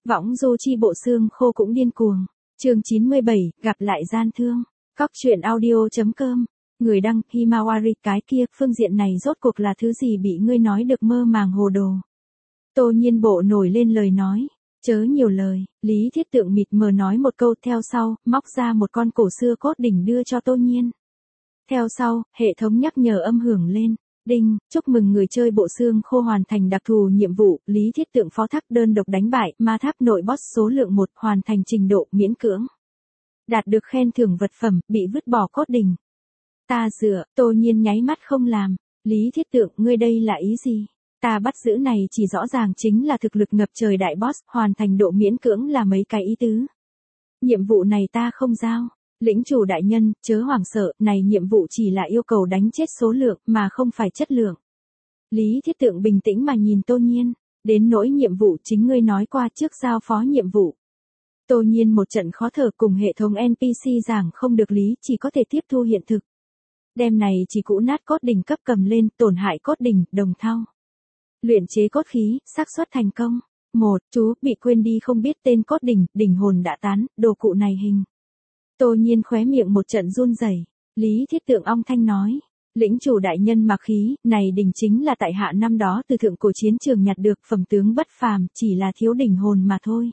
Võng du chi bộ xương khô cũng điên cuồng. Chương 97, gặp lại gian thương. Cóc truyện audio.com. Người đăng Himawari, cái kia, phương diện này rốt cuộc là thứ gì bị ngươi nói được mơ màng hồ đồ. Tô Nhiên bộ nổi lên lời nói. Chớ nhiều lời, Lý Thiết Tượng mịt mờ nói một câu, theo sau, móc ra một con cổ xưa cốt đỉnh đưa cho Tô Nhiên. Theo sau, hệ thống nhắc nhở âm hưởng lên. Đinh, chúc mừng người chơi bộ xương khô hoàn thành đặc thù nhiệm vụ, Lý Thiết Tượng phó thác đơn độc đánh bại ma tháp nội boss số lượng 1, hoàn thành trình độ miễn cưỡng. Đạt được khen thưởng vật phẩm, bị vứt bỏ cốt đỉnh. Ta dựa, Tô Nhiên nháy mắt không làm. Lý Thiết Tượng, ngươi đây là ý gì? Ta bắt giữ này chỉ rõ ràng chính là thực lực ngập trời đại boss, hoàn thành độ miễn cưỡng là mấy cái ý tứ. Nhiệm vụ này ta không giao. Lĩnh chủ đại nhân, chớ hoảng sợ, này nhiệm vụ chỉ là yêu cầu đánh chết số lượng, mà không phải chất lượng. Lý Thiết Tượng bình tĩnh mà nhìn Tô Nhiên, đến nỗi nhiệm vụ chính ngươi nói qua trước giao phó nhiệm vụ. Tô Nhiên một trận khó thở, cùng hệ thống NPC giảng không được lý, chỉ có thể tiếp thu hiện thực. Đem này chỉ cũ nát cốt đỉnh cấp cầm lên, tổn hại cốt đỉnh, đồng thau. Luyện chế cốt khí, xác suất thành công. 1. Chú, bị quên đi không biết tên cốt đỉnh, đỉnh hồn đã tán, đồ cụ này hình. Tô Nhiên khóe miệng một trận run rẩy. Lý Thiết Tượng ong thanh nói. Lĩnh chủ đại nhân mặc khí, này đỉnh chính là tại hạ năm đó từ thượng cổ chiến trường nhặt được, phẩm tướng bất phàm, chỉ là thiếu đỉnh hồn mà thôi.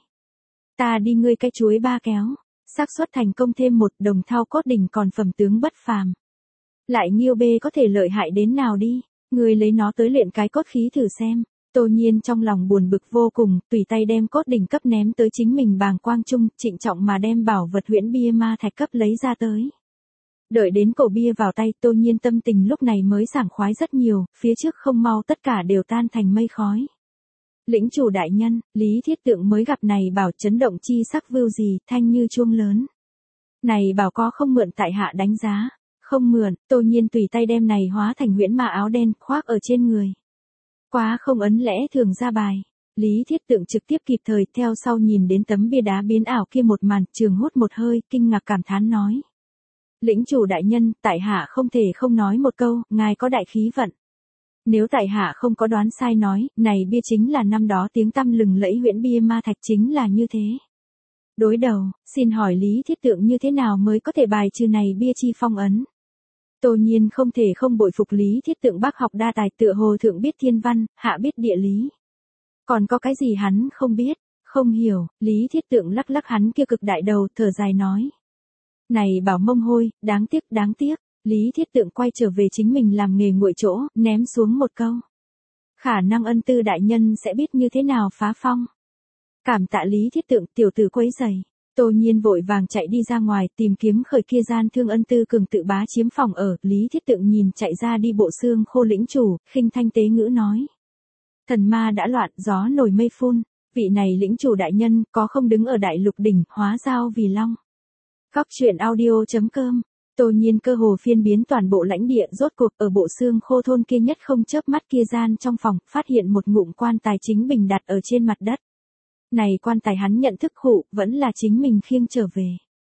Ta đi ngươi cái chuối ba kéo. Xác suất thành công thêm 1, đồng thau cốt đỉnh còn phẩm tướng bất phàm. Lại Nghiêu bê có thể lợi hại đến nào đi, ngươi lấy nó tới luyện cái cốt khí thử xem. Tô Nhiên trong lòng buồn bực vô cùng, tùy tay đem cốt đỉnh cấp ném tới chính mình bàng quang trung, trịnh trọng mà đem bảo vật huyễn bia ma thạch cấp lấy ra tới. Đợi đến cổ bia vào tay, Tô Nhiên tâm tình lúc này mới sảng khoái rất nhiều, phía trước không mau tất cả đều tan thành mây khói. Lĩnh chủ đại nhân, Lý Thiết Tượng mới gặp này bảo chấn động chi sắc vưu gì, thanh như chuông lớn. Này bảo có không mượn tại hạ đánh giá. Không mượn, Tô Nhiên tùy tay đem này hóa thành huyễn ma áo đen, khoác ở trên người. Quá không ấn lẽ thường ra bài. Lý Thiết Tượng trực tiếp kịp thời, theo sau nhìn đến tấm bia đá biến ảo kia một màn, trường hút một hơi, kinh ngạc cảm thán nói. Lĩnh chủ đại nhân, tại hạ không thể không nói một câu, ngài có đại khí vận. Nếu tại hạ không có đoán sai nói, này bia chính là năm đó tiếng tăm lừng lẫy huyễn bia ma thạch chính là như thế. Đối đầu, xin hỏi Lý Thiết Tượng như thế nào mới có thể bài trừ này bia chi phong ấn? Tô Nhiên không thể không bội phục Lý Thiết Tượng bác học đa tài, tựa hồ thượng biết thiên văn, hạ biết địa lý. Còn có cái gì hắn không biết, không hiểu, Lý Thiết Tượng lắc lắc hắn kia cực đại đầu, thở dài nói. Này bảo mông hôi, đáng tiếc, Lý Thiết Tượng quay trở về chính mình làm nghề nguội chỗ, ném xuống một câu. Khả năng ân tư đại nhân sẽ biết như thế nào phá phong. Cảm tạ Lý Thiết Tượng, tiểu tử quấy rầy. Tô Nhiên vội vàng chạy đi ra ngoài, tìm kiếm khởi kia gian thương ân tư cường tự bá chiếm phòng ở, Lý Thiết Tượng nhìn chạy ra đi bộ xương khô lĩnh chủ, khinh thanh tế ngữ nói. Thần ma đã loạn, gió nổi mây phun, vị này lĩnh chủ đại nhân, có không đứng ở đại lục đỉnh, hóa giao vì long. Cóc truyện audio.com. Tô Nhiên cơ hồ phiên biến toàn bộ lãnh địa, rốt cuộc ở bộ xương khô thôn kia nhất không chớp mắt kia gian trong phòng, phát hiện một ngụm quan tài chính bình đặt ở trên mặt đất. Này quan tài hắn nhận thức khụ, vẫn là chính mình khiêng trở về.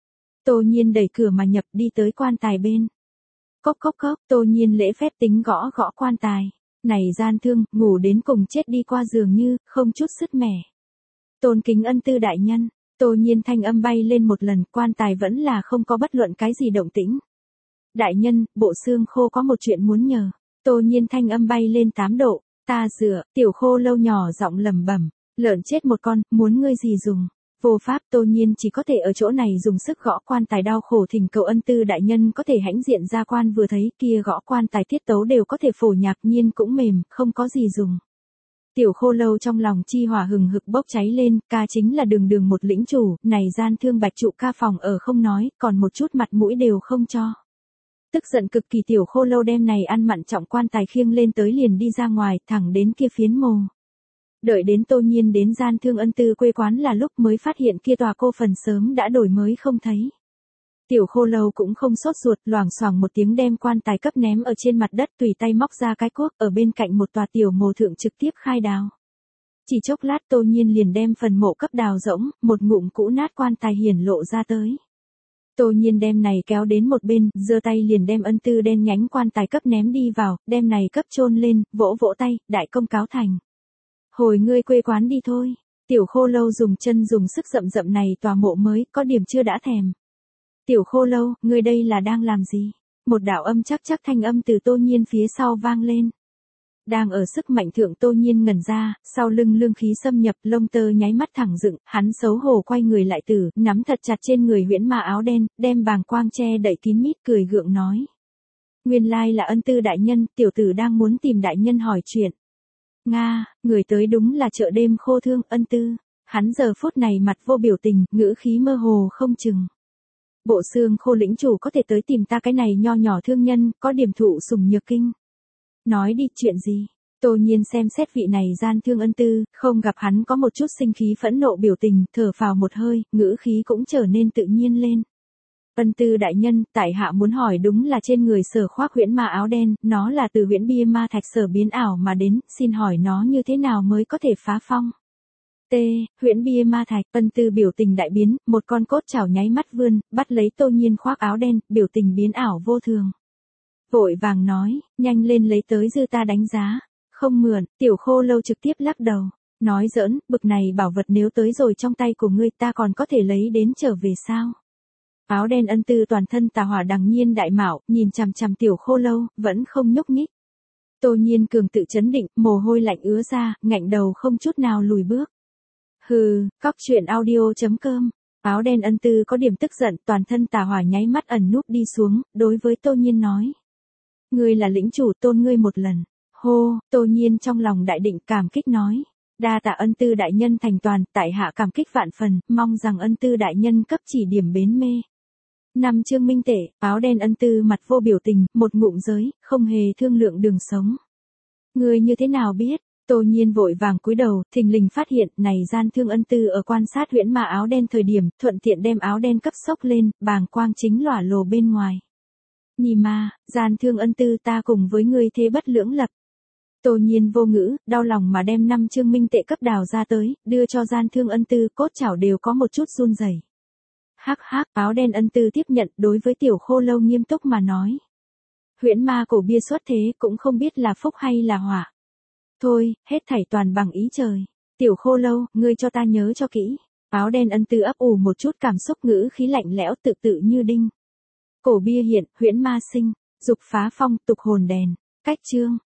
Tô Nhiên đẩy cửa mà nhập, đi tới quan tài bên. Cốc, Tô Nhiên lễ phép tính gõ quan tài. Này gian thương, ngủ đến cùng chết đi qua giường như, không chút sứt mẻ. Tôn kính ân tư đại nhân, Tô Nhiên thanh âm bay lên một lần, quan tài vẫn là không có bất luận cái gì động tĩnh. Đại nhân, bộ xương khô có một chuyện muốn nhờ. Tô Nhiên thanh âm bay lên 8 độ, ta dựa, tiểu khô lâu nhỏ giọng lẩm bẩm. Lợn chết một con, muốn ngươi gì dùng. Vô pháp, Tô Nhiên chỉ có thể ở chỗ này dùng sức gõ quan tài, đau khổ thỉnh cầu ân tư đại nhân có thể hãnh diện ra quan, vừa thấy kia gõ quan tài tiết tấu đều có thể phổ nhạc nhiên cũng mềm, không có gì dùng. Tiểu khô lâu trong lòng chi hỏa hừng hực bốc cháy lên, ca chính là đường một lĩnh chủ, này gian thương bạch trụ ca phòng ở không nói, còn một chút mặt mũi đều không cho. Tức giận cực kỳ tiểu khô lâu đem này ăn mặn trọng quan tài khiêng lên tới liền đi ra ngoài, thẳng đến kia phiến mồ. Đợi đến Tô Nhiên đến gian thương ân tư quê quán là lúc mới phát hiện kia tòa cô phần sớm đã đổi mới không thấy. Tiểu khô lâu cũng không sốt ruột, loảng xoảng một tiếng đem quan tài cấp ném ở trên mặt đất, tùy tay móc ra cái cuốc, ở bên cạnh một tòa tiểu mồ thượng trực tiếp khai đào. Chỉ chốc lát Tô Nhiên liền đem phần mộ cấp đào rỗng, một ngụm cũ nát quan tài hiển lộ ra tới. Tô Nhiên đem này kéo đến một bên, giơ tay liền đem ân tư đen nhánh quan tài cấp ném đi vào, đem này cấp chôn lên, vỗ tay, đại công cáo thành. Hồi ngươi quê quán đi thôi. Tiểu Khô Lâu dùng chân dùng sức rậm rậm này tòa mộ mới, có điểm chưa đã thèm. Tiểu Khô Lâu, ngươi đây là đang làm gì? Một đạo âm chắc chắc thanh âm từ Tô Nhiên phía sau vang lên. Đang ở sức mạnh thượng Tô Nhiên ngẩn ra, sau lưng lương khí xâm nhập, lông tơ nháy mắt thẳng dựng, hắn xấu hổ quay người lại nắm thật chặt trên người huyễn ma áo đen, đem bàng quang che đậy kín mít cười gượng nói. Nguyên lai là Ân Tư đại nhân, tiểu tử đang muốn tìm đại nhân hỏi chuyện. Nga, người tới đúng là chợ đêm Khô Thương, Ân Tư. Hắn giờ phút này mặt vô biểu tình, ngữ khí mơ hồ không chừng. Bộ xương Khô lĩnh chủ có thể tới tìm ta cái này nho nhỏ thương nhân, có điểm thụ sủng nhược kinh. Nói đi, chuyện gì? Tô Nhiên xem xét vị này gian thương Ân Tư, không gặp hắn có một chút sinh khí phẫn nộ biểu tình, thở phào một hơi, ngữ khí cũng trở nên tự nhiên lên. Ân Tư đại nhân, tại hạ muốn hỏi đúng là trên người sở khoác huyễn ma áo đen, nó là từ huyễn bia ma thạch sở biến ảo mà đến, xin hỏi nó như thế nào mới có thể phá phong? Huyễn bia ma thạch, Ân Tư biểu tình đại biến, một con cốt chảo nháy mắt vươn, bắt lấy Tô Nhiên khoác áo đen, biểu tình biến ảo vô thường. Vội vàng nói, nhanh lên lấy tới dư ta đánh giá, không mượn, Tiểu Khô Lâu trực tiếp lắc đầu, nói giỡn, bực này bảo vật nếu tới rồi trong tay của ngươi ta còn có thể lấy đến trở về sao? Áo đen Ân Tư toàn thân tà hỏa đằng nhiên đại mạo, nhìn chằm chằm Tiểu Khô Lâu, vẫn không nhúc nhích. Tô Nhiên cường tự chấn định, mồ hôi lạnh ứa ra, ngạnh đầu không chút nào lùi bước. Hừ, cóc truyện audio.com. Áo đen Ân Tư có điểm tức giận, toàn thân tà hỏa nháy mắt ẩn núp đi xuống, đối với Tô Nhiên nói. Ngươi là lĩnh chủ, tôn ngươi một lần. Hô, Tô Nhiên trong lòng đại định cảm kích nói. Đa tạ Ân Tư đại nhân thành toàn, tại hạ cảm kích vạn phần, mong rằng Ân Tư đại nhân cấp chỉ điểm bến mê. 5 chương minh tệ, áo đen Ân Tư mặt vô biểu tình, một ngụm giới, không hề thương lượng đường sống. Ngươi như thế nào biết? Tô Nhiên vội vàng cúi đầu, thình lình phát hiện, này gian thương Ân Tư ở quan sát huyễn ma áo đen thời điểm, thuận tiện đem áo đen cấp sốc lên, bàng quang chính lỏa lồ bên ngoài. Nì ma, gian thương Ân Tư ta cùng với ngươi thế bất lưỡng lập. Tô Nhiên vô ngữ, đau lòng mà đem 5 chương minh tệ cấp đào ra tới, đưa cho gian thương Ân Tư, cốt chảo đều có một chút run rẩy. Hắc hắc, áo đen Ân Tư tiếp nhận, đối với Tiểu Khô Lâu nghiêm túc mà nói. Huyễn ma cổ bia xuất thế, cũng không biết là phúc hay là họa. Thôi, hết thảy toàn bằng ý trời. Tiểu Khô Lâu, ngươi cho ta nhớ cho kỹ. Áo đen Ân Tư ấp ủ một chút cảm xúc ngữ khí lạnh lẽo tự tự như đinh. Cổ bia hiện, huyễn ma sinh, dục phá phong, tục hồn đèn. Cách chương.